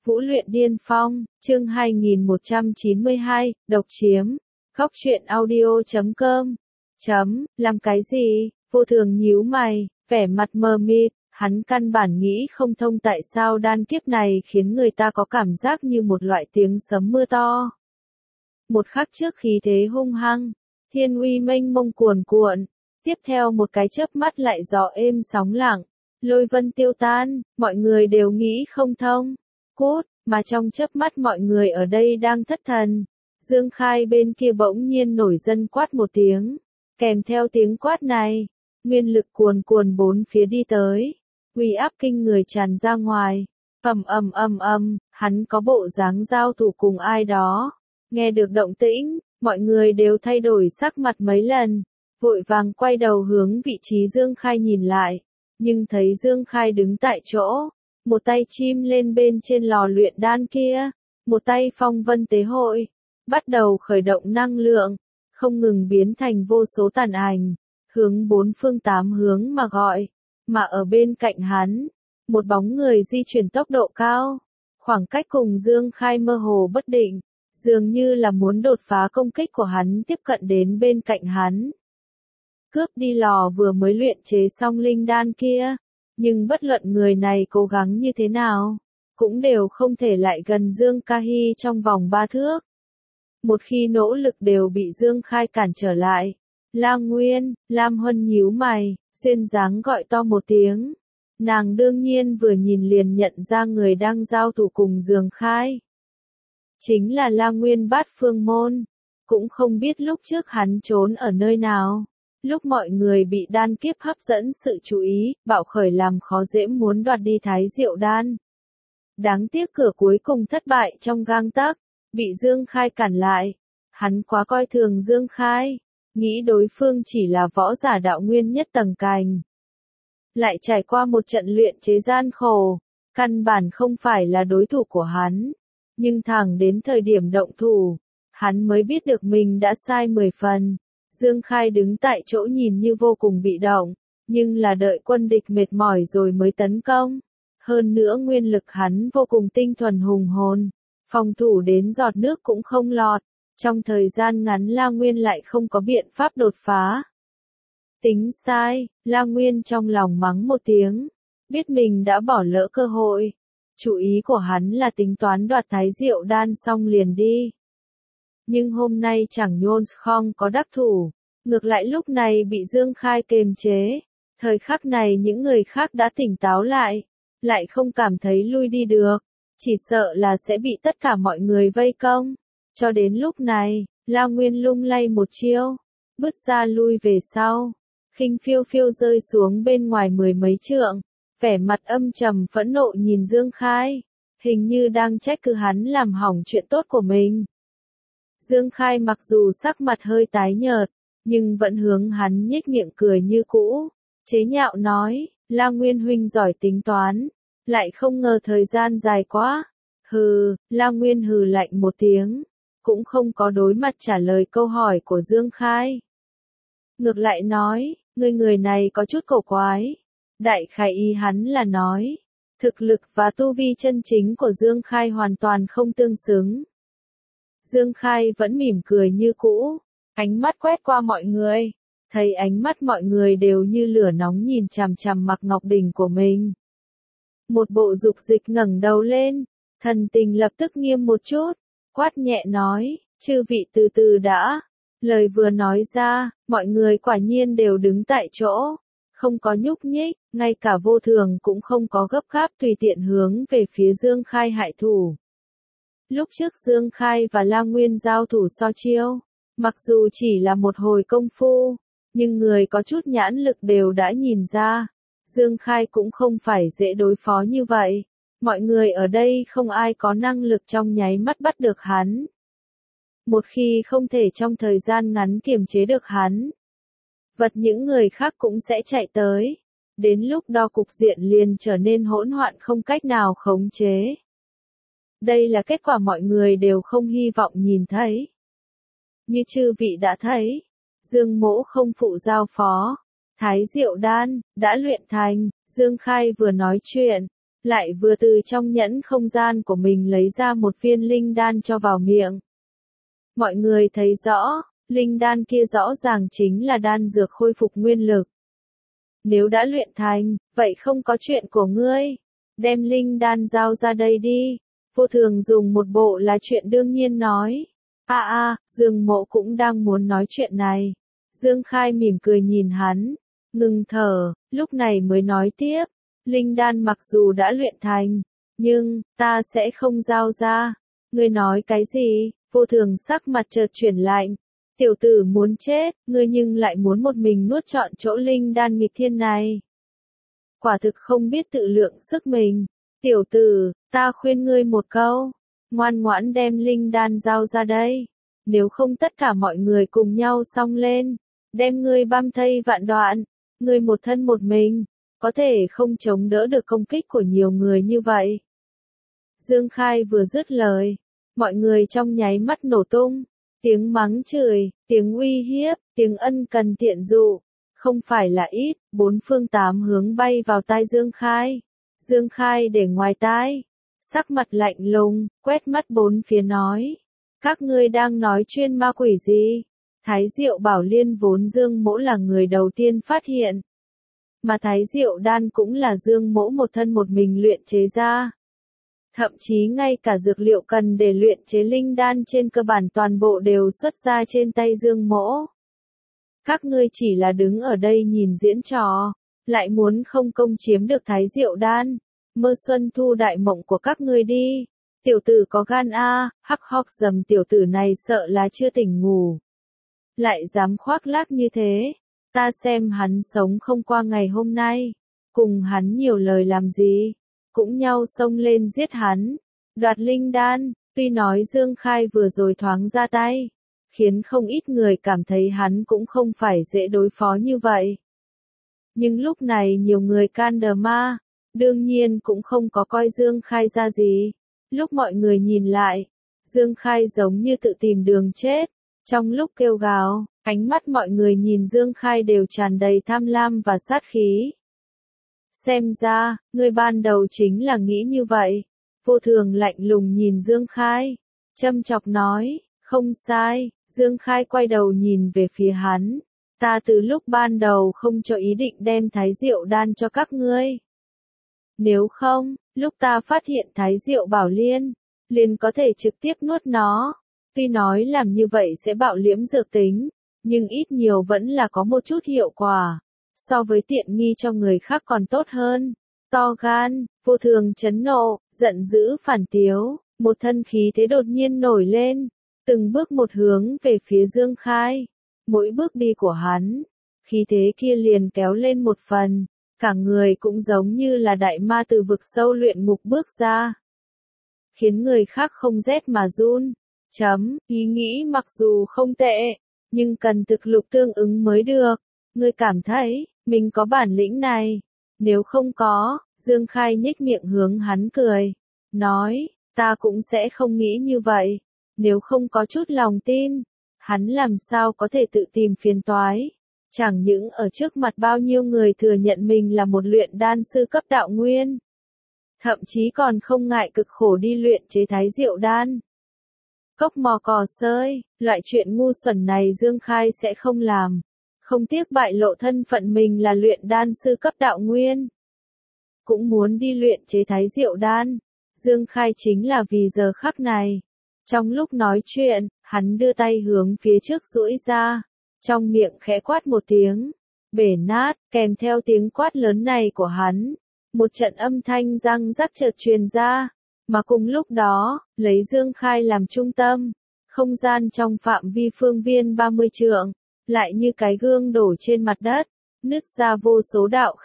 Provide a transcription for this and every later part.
Vũ luyện điên phong, chương 2192, độc chiếm. Góc truyện audio.com. Làm cái gì? Vô Thường nhíu mày, vẻ mặt mờ mịt, hắn căn bản nghĩ không thông tại sao đan kiếp này khiến người ta có cảm giác như một loại tiếng sấm mưa to. Một khắc trước khí thế hung hăng, thiên uy mênh mông cuồn cuộn, tiếp theo một cái chớp mắt lại gió êm sóng lặng, lôi vân tiêu tan, mọi người đều nghĩ không thông. Cút, mà trong chớp mắt mọi người ở đây đang thất thần. Dương Khai bên kia bỗng nhiên nổi giận quát một tiếng. Kèm theo tiếng quát này, nguyên lực cuồn cuồn bốn phía đi tới. Uy áp kinh người tràn ra ngoài. Hắn có bộ dáng giao thủ cùng ai đó. Nghe được động tĩnh, mọi người đều thay đổi sắc mặt mấy lần. Vội vàng quay đầu hướng vị trí Dương Khai nhìn lại. Nhưng thấy Dương Khai đứng tại chỗ. Một tay chim lên bên trên lò luyện đan kia, một tay phong vân tế hội, bắt đầu khởi động năng lượng, không ngừng biến thành vô số tàn ảnh, hướng bốn phương tám hướng mà gọi, mà ở bên cạnh hắn, một bóng người di chuyển tốc độ cao, khoảng cách cùng Dương Khai mơ hồ bất định, dường như là muốn đột phá công kích của hắn tiếp cận đến bên cạnh hắn. Cướp đi lò vừa mới luyện chế xong linh đan kia. Nhưng bất luận người này cố gắng như thế nào, cũng đều không thể lại gần Dương Ca Hi trong vòng 3 thước. Một khi nỗ lực đều bị Dương Khai cản trở lại. Lam Nguyên, Lam Huân nhíu mày, xuyên dáng gọi to một tiếng. Nàng đương nhiên vừa nhìn liền nhận ra người đang giao thủ cùng Dương Khai. Chính là Lam Nguyên Bát Phương Môn. Cũng không biết lúc trước hắn trốn ở nơi nào. Lúc mọi người bị đan kiếp hấp dẫn sự chú ý, bạo khởi làm khó dễ muốn đoạt đi Thái Diệu đan. Đáng tiếc cửa cuối cùng thất bại trong gang tấc, bị Dương Khai cản lại. Hắn quá coi thường Dương Khai, nghĩ đối phương chỉ là võ giả đạo nguyên nhất tầng cành. Lại trải qua một trận luyện chế gian khổ, căn bản không phải là đối thủ của hắn. Nhưng thẳng đến thời điểm động thủ, hắn mới biết được mình đã sai 10 phần. Dương Khai đứng tại chỗ nhìn như vô cùng bị động, nhưng là đợi quân địch mệt mỏi rồi mới tấn công. Hơn nữa nguyên lực hắn vô cùng tinh thuần hùng hồn, phòng thủ đến giọt nước cũng không lọt, trong thời gian ngắn La Nguyên lại không có biện pháp đột phá. Tính sai, La Nguyên trong lòng mắng một tiếng, biết mình đã bỏ lỡ cơ hội. Chủ ý của hắn là tính toán đoạt Thái Diệu đan xong liền đi. Nhưng hôm nay chẳng nhôn không có đắc thủ, ngược lại lúc này bị Dương Khai kiềm chế. Thời khắc này những người khác đã tỉnh táo lại không cảm thấy lui đi được, chỉ sợ là sẽ bị tất cả mọi người vây công. Cho đến lúc này, La Nguyên lung lay một chiêu, bước ra lui về sau, khinh phiêu phiêu rơi xuống bên ngoài 10 mấy trượng, vẻ mặt âm trầm phẫn nộ nhìn Dương Khai, hình như đang trách cứ hắn làm hỏng chuyện tốt của mình. Dương Khai mặc dù sắc mặt hơi tái nhợt, nhưng vẫn hướng hắn nhếch miệng cười như cũ, chế nhạo nói, La Nguyên huynh giỏi tính toán, lại không ngờ thời gian dài quá. Hừ, La Nguyên hừ lạnh một tiếng, cũng không có đối mặt trả lời câu hỏi của Dương Khai. Ngược lại nói, người này có chút cổ quái. Đại khái ý hắn là nói, thực lực và tu vi chân chính của Dương Khai hoàn toàn không tương xứng. Dương Khai vẫn mỉm cười như cũ, ánh mắt quét qua mọi người, thấy ánh mắt mọi người đều như lửa nóng nhìn chằm chằm Mạc Ngọc Đình của mình. Một bộ dục dịch ngẩng đầu lên, thần tình lập tức nghiêm một chút, quát nhẹ nói, chư vị từ từ đã. Lời vừa nói ra, mọi người quả nhiên đều đứng tại chỗ, không có nhúc nhích, ngay cả Vô Thường cũng không có gấp gáp tùy tiện hướng về phía Dương Khai hại thủ. Lúc trước Dương Khai và La Nguyên giao thủ so chiêu, mặc dù chỉ là một hồi công phu, nhưng người có chút nhãn lực đều đã nhìn ra, Dương Khai cũng không phải dễ đối phó như vậy. Mọi người ở đây không ai có năng lực trong nháy mắt bắt được hắn. Một khi không thể trong thời gian ngắn kiềm chế được hắn, vật những người khác cũng sẽ chạy tới. Đến lúc đó cục diện liền trở nên hỗn loạn không cách nào khống chế. Đây là kết quả mọi người đều không hy vọng nhìn thấy. Như chư vị đã thấy, Dương Mỗ không phụ giao phó, Thái Diệu đan đã luyện thành. Dương Khai vừa nói chuyện, lại vừa từ trong nhẫn không gian của mình lấy ra một viên linh đan cho vào miệng. Mọi người thấy rõ, linh đan kia rõ ràng chính là đan dược khôi phục nguyên lực. Nếu đã luyện thành, vậy không có chuyện của ngươi. Đem linh đan giao ra đây đi. Vô Thường dùng một bộ là chuyện đương nhiên nói. Dương Mỗ cũng đang muốn nói chuyện này. Dương Khai mỉm cười nhìn hắn, ngừng thở, lúc này mới nói tiếp. Linh đan mặc dù đã luyện thành, nhưng, ta sẽ không giao ra. Ngươi nói cái gì? Vô Thường sắc mặt chợt chuyển lạnh. Tiểu tử muốn chết, ngươi nhưng lại muốn một mình nuốt trọn chỗ linh đan nghịch thiên này. Quả thực không biết tự lượng sức mình. Tiểu tử, ta khuyên ngươi một câu, ngoan ngoãn đem linh đan giao ra đây. Nếu không tất cả mọi người cùng nhau xông lên, đem ngươi băm thây vạn đoạn. Ngươi một thân một mình, có thể không chống đỡ được công kích của nhiều người như vậy. Dương Khai vừa dứt lời, mọi người trong nháy mắt nổ tung. Tiếng mắng chửi, tiếng uy hiếp, tiếng ân cần tiện dụ, không phải là ít, bốn phương tám hướng bay vào tai Dương Khai. Dương Khai để ngoài tai, sắc mặt lạnh lùng, quét mắt bốn phía nói. Các ngươi đang nói chuyên ma quỷ gì? Thái Diệu Bảo Liên vốn Dương Mỗ là người đầu tiên phát hiện. Mà Thái Diệu Đan cũng là Dương Mỗ một thân một mình luyện chế ra. Thậm chí ngay cả dược liệu cần để luyện chế linh đan trên cơ bản toàn bộ đều xuất ra trên tay Dương Mỗ. Các ngươi chỉ là đứng ở đây nhìn diễn trò, lại muốn không công chiếm được Thái Diệu Đan, mơ xuân thu đại mộng của các ngươi đi. Tiểu tử có gan hắc hóc dầm tiểu tử này sợ là chưa tỉnh ngủ. Lại dám khoác lác như thế, ta xem hắn sống không qua ngày hôm nay, cùng hắn nhiều lời làm gì, cũng nhau xông lên giết hắn, đoạt linh đan. Tuy nói Dương Khai vừa rồi thoáng ra tay, khiến không ít người cảm thấy hắn cũng không phải dễ đối phó như vậy. Nhưng lúc này nhiều người can đờ ma, đương nhiên cũng không có coi Dương Khai ra gì. Lúc mọi người nhìn lại, Dương Khai giống như tự tìm đường chết. Trong lúc kêu gào, ánh mắt mọi người nhìn Dương Khai đều tràn đầy tham lam và sát khí. Xem ra, ngươi ban đầu chính là nghĩ như vậy. Vô Thường lạnh lùng nhìn Dương Khai, châm chọc nói, không sai. Dương Khai quay đầu nhìn về phía hắn. Ta từ lúc ban đầu không cho ý định đem Thái Diệu Đan cho các ngươi. Nếu không, lúc ta phát hiện Thái Diệu Bảo Liên, liền có thể trực tiếp nuốt nó. Tuy nói làm như vậy sẽ bạo liễm dược tính, nhưng ít nhiều vẫn là có một chút hiệu quả. So với tiện nghi cho người khác còn tốt hơn. To gan, Vô Thường chấn nộ, giận dữ phản tiếu, một thân khí thế đột nhiên nổi lên, từng bước một hướng về phía Dương Khai. Mỗi bước đi của hắn, khí thế kia liền kéo lên một phần, cả người cũng giống như là đại ma từ vực sâu luyện ngục bước ra. Khiến người khác không rét mà run. Ý nghĩ mặc dù không tệ, nhưng cần thực lực tương ứng mới được. Ngươi cảm thấy, mình có bản lĩnh này. Nếu không có, Dương Khai nhếch miệng hướng hắn cười. Nói, ta cũng sẽ không nghĩ như vậy. Nếu không có chút lòng tin, hắn làm sao có thể tự tìm phiền toái. Chẳng những ở trước mặt bao nhiêu người thừa nhận mình là một luyện đan sư cấp đạo nguyên. Thậm chí còn không ngại cực khổ đi luyện chế Thái Diệu Đan. Cốc mò cò sơi, loại chuyện ngu xuẩn này Dương Khai sẽ không làm. Không tiếc bại lộ thân phận mình là luyện đan sư cấp đạo nguyên. Cũng muốn đi luyện chế Thái Diệu Đan. Dương Khai chính là vì giờ khắc này. Trong lúc nói chuyện, hắn đưa tay hướng phía trước duỗi ra. Trong miệng khẽ quát một tiếng. Bể nát, kèm theo tiếng quát lớn này của hắn. Một trận âm thanh răng rắc chợt truyền ra. Mà cùng lúc đó, lấy Dương Khai làm trung tâm. Không gian trong phạm vi phương viên 30 trượng. Lại như cái gương đổ trên mặt đất, nứt ra vô số đạo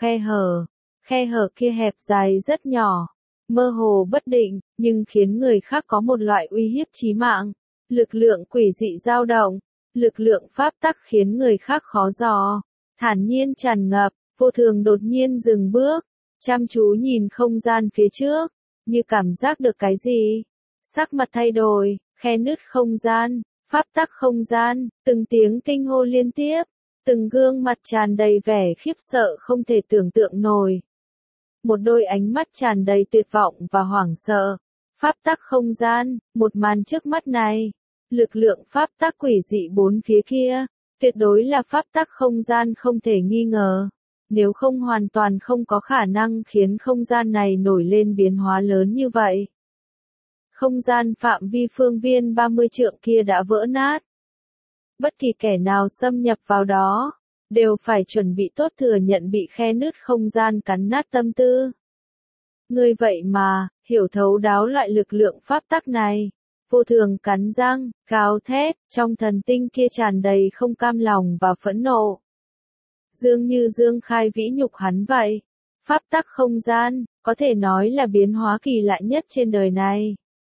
khe hở kia hẹp dài rất nhỏ, mơ hồ bất định, nhưng khiến người khác có một loại uy hiếp chí mạng. Lực lượng quỷ dị dao động, lực lượng pháp tắc khiến người khác khó dò, thản nhiên tràn ngập. Vô Thường đột nhiên dừng bước, chăm chú nhìn không gian phía trước, như cảm giác được cái gì. Sắc mặt thay đổi, khe nứt không gian. Pháp tắc không gian, từng tiếng kinh hô liên tiếp, từng gương mặt tràn đầy vẻ khiếp sợ không thể tưởng tượng nổi. một đôi ánh mắt tràn đầy tuyệt vọng và hoảng sợ. Pháp tắc không gian, một màn trước mắt này. Lực lượng pháp tắc quỷ dị bốn phía kia, tuyệt đối là pháp tắc không gian không thể nghi ngờ. Nếu không hoàn toàn không có khả năng khiến không gian này nổi lên biến hóa lớn như vậy. Không gian phạm vi phương viên 30 trượng kia đã vỡ nát. Bất kỳ kẻ nào xâm nhập vào đó, đều phải chuẩn bị tốt thừa nhận bị khe nứt không gian cắn nát tâm tư. Ngươi vậy mà, hiểu thấu đáo loại lực lượng pháp tắc này. Vô thường cắn răng, gào thét, trong thần tinh kia tràn đầy không cam lòng và phẫn nộ. Dường như Dương Khai vĩ nhục hắn vậy. Pháp tắc không gian, có thể nói là biến hóa kỳ lạ nhất trên đời này.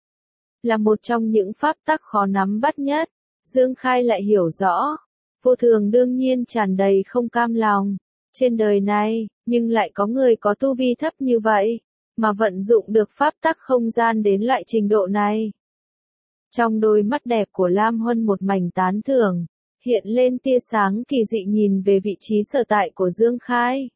Là một trong những pháp tắc khó nắm bắt nhất, Dương Khai lại hiểu rõ. Vô thường đương nhiên tràn đầy không cam lòng. Trên đời này, nhưng lại có người có tu vi thấp như vậy, mà vận dụng được pháp tắc không gian đến loại trình độ này. Trong đôi mắt đẹp của Lam Huân một mảnh tán thưởng, hiện lên tia sáng kỳ dị nhìn về vị trí sở tại của Dương Khai.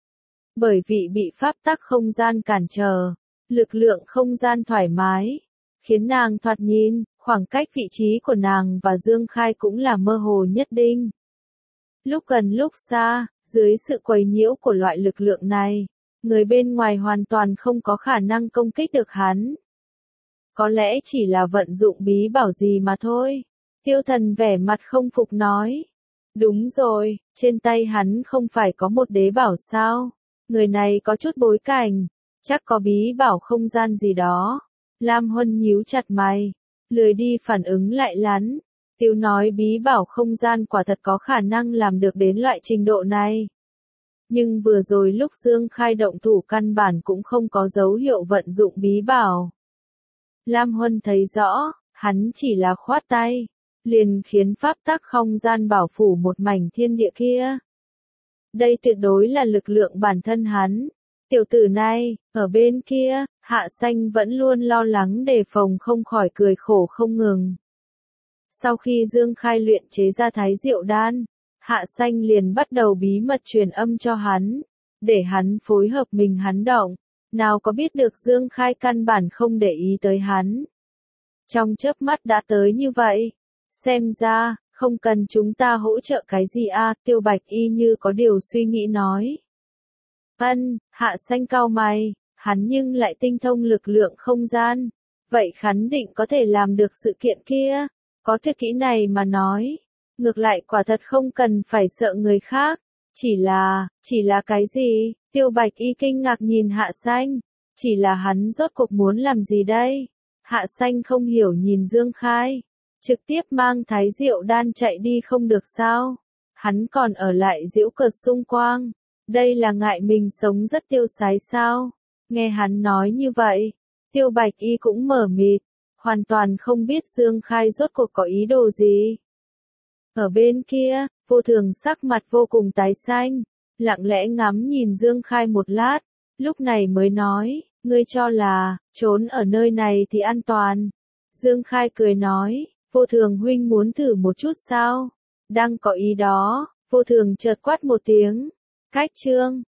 Bởi vì bị pháp tắc không gian cản trở, lực lượng không gian thoải mái, khiến nàng thoạt nhìn, khoảng cách vị trí của nàng và Dương Khai cũng là mơ hồ nhất định. Lúc gần lúc xa, dưới sự quấy nhiễu của loại lực lượng này, người bên ngoài hoàn toàn không có khả năng công kích được hắn. Có lẽ chỉ là vận dụng bí bảo gì mà thôi. Tiêu Thần vẻ mặt không phục nói. Đúng rồi, trên tay hắn không phải có một đế bảo sao? Người này có chút bối cảnh, chắc có bí bảo không gian gì đó. Lam Huân nhíu chặt mày, lười đi phản ứng lại lắn. Tiêu nói bí bảo không gian quả thật có khả năng làm được đến loại trình độ này. Nhưng vừa rồi lúc Dương Khai động thủ căn bản cũng không có dấu hiệu vận dụng bí bảo. Lam Huân thấy rõ, hắn chỉ là khoát tay, liền khiến pháp tắc không gian bảo phủ một mảnh thiên địa kia. Đây tuyệt đối là lực lượng bản thân hắn. Tiểu tử này, ở bên kia, Hạ Xanh vẫn luôn lo lắng đề phòng không khỏi cười khổ không ngừng. Sau khi Dương Khai luyện chế ra Thái Diệu Đan, Hạ Xanh liền bắt đầu bí mật truyền âm cho hắn, để hắn phối hợp mình hắn động. Nào có biết được Dương Khai căn bản không để ý tới hắn. Trong chớp mắt đã tới như vậy. Xem ra, không cần chúng ta hỗ trợ cái gì à, Tiêu Bạch Y như có điều suy nghĩ nói. Hạ Xanh cau mày, hắn nhưng lại tinh thông lực lượng không gian. Vậy khẳng định có thể làm được sự kiện kia. Có tuyệt kỹ này mà nói. Ngược lại quả thật không cần phải sợ người khác. Chỉ là cái gì? Tiêu Bạch Y kinh ngạc nhìn Hạ Xanh. Chỉ là hắn rốt cuộc muốn làm gì đây? Hạ Xanh không hiểu nhìn Dương Khai. Trực tiếp mang Thái Diệu Đan chạy đi không được sao? Hắn còn ở lại giễu cợt xung quanh. Đây là ngại mình sống rất tiêu sái sao? Nghe hắn nói như vậy, Tiêu Bạch Y cũng mở mịt, hoàn toàn không biết Dương Khai rốt cuộc có ý đồ gì. Ở bên kia, Vô Thường sắc mặt vô cùng tái xanh, lặng lẽ ngắm nhìn Dương Khai một lát, lúc này mới nói, ngươi cho là, trốn ở nơi này thì an toàn. Dương Khai cười nói, Vô Thường huynh muốn thử một chút sao? Đang có ý đó, Vô Thường chợt quát một tiếng, cách chương.